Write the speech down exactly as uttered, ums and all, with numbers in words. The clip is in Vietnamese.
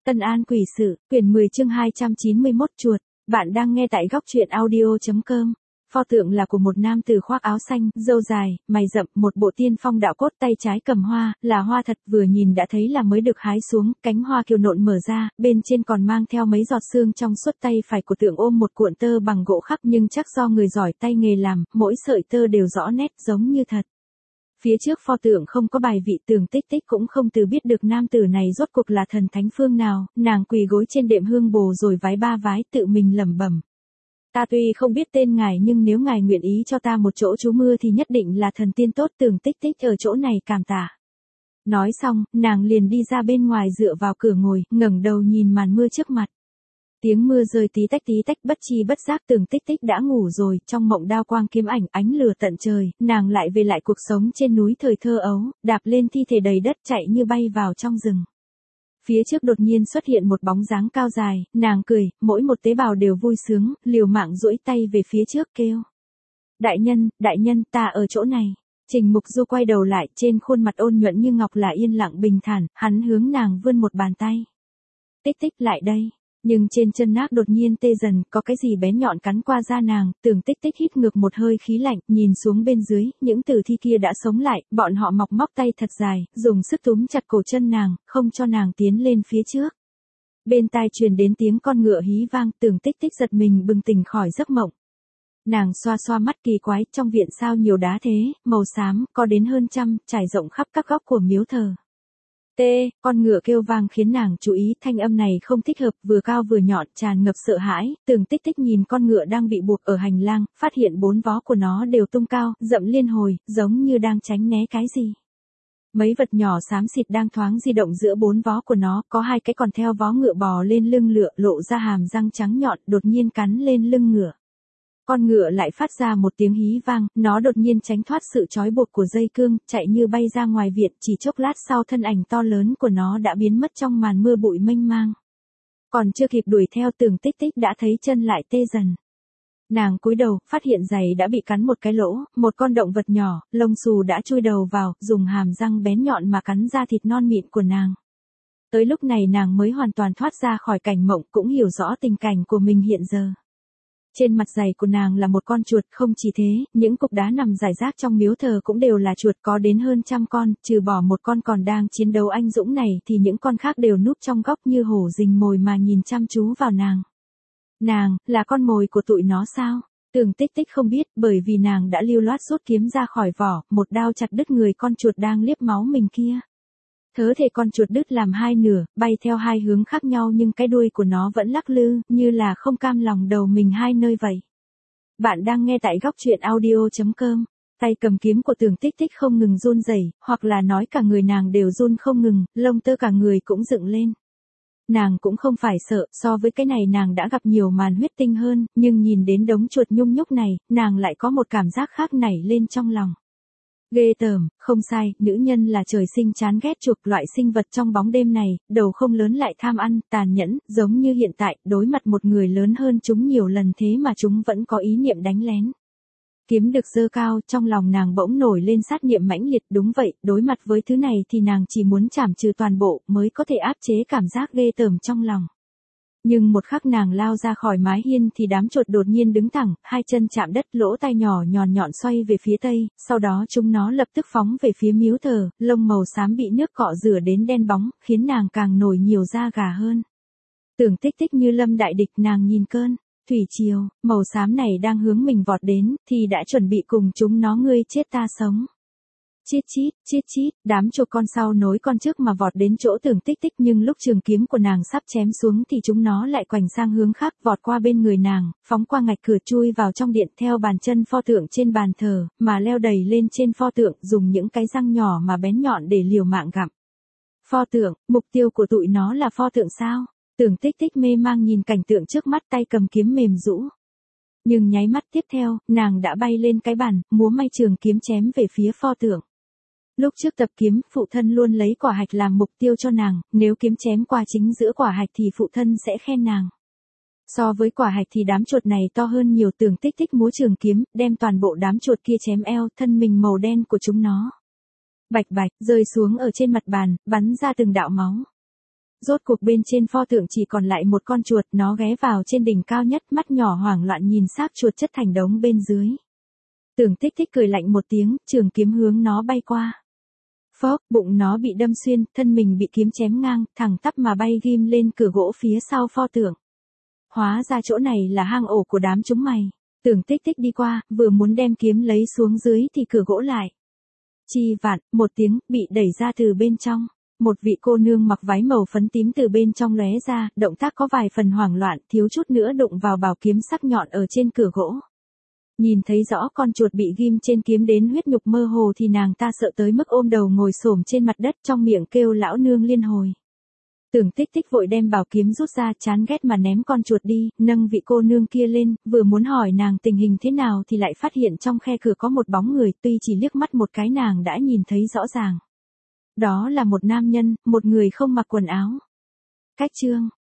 Tân An Quỷ Sự, quyển mười chương hai trăm chín mươi mốt chuột, bạn đang nghe tại góc truyện audio.com. Pho tượng là của một nam tử khoác áo xanh, râu dài, mày rậm, một bộ tiên phong đạo cốt, tay trái cầm hoa, là hoa thật, vừa nhìn đã thấy là mới được hái xuống, cánh hoa kiều nộn mở ra, bên trên còn mang theo mấy giọt sương trong suốt. Tay phải của tượng ôm một cuộn tơ bằng gỗ khắc, nhưng chắc do người giỏi tay nghề làm, mỗi sợi tơ đều rõ nét giống như thật. Phía trước pho tượng không có bài vị, Tưởng Tích Tích cũng không từ biết được nam tử này rốt cuộc là thần thánh phương nào, nàng quỳ gối trên đệm hương bồ rồi vái ba vái, tự mình lẩm bẩm. Ta tuy không biết tên ngài, nhưng nếu ngài nguyện ý cho ta một chỗ trú mưa thì nhất định là thần tiên tốt, Tưởng Tích Tích ở chỗ này cảm tạ. Nói xong, nàng liền đi ra bên ngoài dựa vào cửa ngồi, ngẩng đầu nhìn màn mưa trước mặt. Tiếng mưa rơi tí tách tí tách, bất chi bất giác Tưởng Tích Tích đã ngủ rồi, trong mộng đao quang kiếm ảnh, ánh lửa tận trời, nàng lại về lại cuộc sống trên núi thời thơ ấu, đạp lên thi thể đầy đất chạy như bay vào trong rừng. Phía trước đột nhiên xuất hiện một bóng dáng cao dài, nàng cười, mỗi một tế bào đều vui sướng, liều mạng duỗi tay về phía trước kêu. Đại nhân, đại nhân, ta ở chỗ này. Trình Mục Du quay đầu lại, trên khuôn mặt ôn nhuận như ngọc là yên lặng bình thản, hắn hướng nàng vươn một bàn tay. Tích Tích lại đây. Nhưng trên chân nác đột nhiên tê dần, có cái gì bén nhọn cắn qua da nàng, Tưởng Tích Tích hít ngược một hơi khí lạnh, nhìn xuống bên dưới, những tử thi kia đã sống lại, bọn họ mọc móc tay thật dài, dùng sức túm chặt cổ chân nàng, không cho nàng tiến lên phía trước. Bên tai truyền đến tiếng con ngựa hí vang, Tưởng Tích Tích giật mình bừng tỉnh khỏi giấc mộng. Nàng xoa xoa mắt kỳ quái, trong viện sao nhiều đá thế, màu xám, có đến hơn trăm, trải rộng khắp các góc của miếu thờ. Tê, con ngựa kêu vang khiến nàng chú ý, thanh âm này không thích hợp, vừa cao vừa nhọn, tràn ngập sợ hãi. Tưởng Tích Tích nhìn con ngựa đang bị buộc ở hành lang, phát hiện bốn vó của nó đều tung cao, rậm liên hồi, giống như đang tránh né cái gì. Mấy vật nhỏ xám xịt đang thoáng di động giữa bốn vó của nó, có hai cái còn theo vó ngựa bò lên lưng ngựa, lộ ra hàm răng trắng nhọn, đột nhiên cắn lên lưng ngựa. Con ngựa lại phát ra một tiếng hí vang, nó đột nhiên tránh thoát sự trói buộc của dây cương, chạy như bay ra ngoài viện, chỉ chốc lát sau thân ảnh to lớn của nó đã biến mất trong màn mưa bụi mênh mang. Còn chưa kịp đuổi theo, Tưởng Tích Tích đã thấy chân lại tê dần. Nàng cúi đầu, phát hiện giày đã bị cắn một cái lỗ, một con động vật nhỏ, lông xù đã chui đầu vào, dùng hàm răng bén nhọn mà cắn da thịt non mịn của nàng. Tới lúc này nàng mới hoàn toàn thoát ra khỏi cảnh mộng, cũng hiểu rõ tình cảnh của mình hiện giờ. Trên mặt giày của nàng là một con chuột, không chỉ thế, những cục đá nằm rải rác trong miếu thờ cũng đều là chuột, có đến hơn trăm con, trừ bỏ một con còn đang chiến đấu anh dũng này thì những con khác đều núp trong góc như hổ rình mồi mà nhìn chăm chú vào nàng. Nàng, là con mồi của tụi nó sao? Tưởng Tích Tích không biết, bởi vì nàng đã lưu loát rút kiếm ra khỏi vỏ, một đao chặt đứt người con chuột đang liếp máu mình kia. Thớ thể con chuột đứt làm hai nửa, bay theo hai hướng khác nhau, nhưng cái đuôi của nó vẫn lắc lư, như là không cam lòng đầu mình hai nơi vậy. Bạn đang nghe tại góc truyện audio.com. Tay cầm kiếm của Tưởng Tích Tích không ngừng run rẩy, hoặc là nói cả người nàng đều run không ngừng, lông tơ cả người cũng dựng lên. Nàng cũng không phải sợ, so với cái này nàng đã gặp nhiều màn huyết tinh hơn, nhưng nhìn đến đống chuột nhung nhúc này, nàng lại có một cảm giác khác nảy lên trong lòng. Ghê tởm, không sai, nữ nhân là trời sinh chán ghét chuột, loại sinh vật trong bóng đêm này, đầu không lớn lại tham ăn, tàn nhẫn, giống như hiện tại, đối mặt một người lớn hơn chúng nhiều lần thế mà chúng vẫn có ý niệm đánh lén. Kiếm được giơ cao, trong lòng nàng bỗng nổi lên sát niệm mãnh liệt, đúng vậy, đối mặt với thứ này thì nàng chỉ muốn trảm trừ toàn bộ, mới có thể áp chế cảm giác ghê tởm trong lòng. Nhưng một khắc nàng lao ra khỏi mái hiên thì đám chuột đột nhiên đứng thẳng, hai chân chạm đất, lỗ tai nhỏ nhọn nhọn xoay về phía tây, sau đó chúng nó lập tức phóng về phía miếu thờ, lông màu xám bị nước cọ rửa đến đen bóng, khiến nàng càng nổi nhiều da gà hơn. Tưởng Tích Tích như lâm đại địch, nàng nhìn cơn thủy triều màu xám này đang hướng mình vọt đến, thì đã chuẩn bị cùng chúng nó ngươi chết ta sống. Chít chít, chít chít, đám chuột con sau nối con trước mà vọt đến chỗ Tưởng Tích Tích, nhưng lúc trường kiếm của nàng sắp chém xuống thì chúng nó lại quành sang hướng khác, vọt qua bên người nàng, phóng qua ngạch cửa, chui vào trong điện, theo bàn chân pho tượng trên bàn thờ, mà leo đầy lên trên pho tượng, dùng những cái răng nhỏ mà bén nhọn để liều mạng gặm. Pho tượng, mục tiêu của tụi nó là pho tượng sao? Tưởng Tích Tích mê mang nhìn cảnh tượng trước mắt, tay cầm kiếm mềm rũ. Nhưng nháy mắt tiếp theo, nàng đã bay lên cái bàn, múa may trường kiếm chém về phía pho tượng. Lúc trước tập kiếm, phụ thân luôn lấy quả hạch làm mục tiêu cho nàng, nếu kiếm chém qua chính giữa quả hạch thì phụ thân sẽ khen nàng. So với quả hạch thì đám chuột này to hơn nhiều. Tưởng Tích Tích múa trường kiếm, đem toàn bộ đám chuột kia chém eo, thân mình màu đen của chúng nó bạch bạch rơi xuống ở trên mặt bàn, bắn ra từng đạo máu. Rốt cuộc bên trên pho tượng chỉ còn lại một con chuột, nó ghé vào trên đỉnh cao nhất, mắt nhỏ hoảng loạn nhìn xác chuột chất thành đống bên dưới. Tưởng Tích Tích cười lạnh một tiếng, trường kiếm hướng nó bay qua. Phốc, bụng nó bị đâm xuyên, thân mình bị kiếm chém ngang, thẳng tắp mà bay ghim lên cửa gỗ phía sau pho tượng. Hóa ra chỗ này là hang ổ của đám chúng mày. Tưởng Tích Tích đi qua, vừa muốn đem kiếm lấy xuống dưới thì cửa gỗ lại. Chi vạn, một tiếng, bị đẩy ra từ bên trong. Một vị cô nương mặc váy màu phấn tím từ bên trong lóe ra, động tác có vài phần hoảng loạn, thiếu chút nữa đụng vào bảo kiếm sắc nhọn ở trên cửa gỗ. Nhìn thấy rõ con chuột bị ghim trên kiếm đến huyết nhục mơ hồ thì nàng ta sợ tới mức ôm đầu ngồi xổm trên mặt đất, trong miệng kêu lão nương liên hồi. Tưởng Tích Tích vội đem bảo kiếm rút ra, chán ghét mà ném con chuột đi, nâng vị cô nương kia lên, vừa muốn hỏi nàng tình hình thế nào thì lại phát hiện trong khe cửa có một bóng người, tuy chỉ liếc mắt một cái nàng đã nhìn thấy rõ ràng. Đó là một nam nhân, một người không mặc quần áo. Cách chương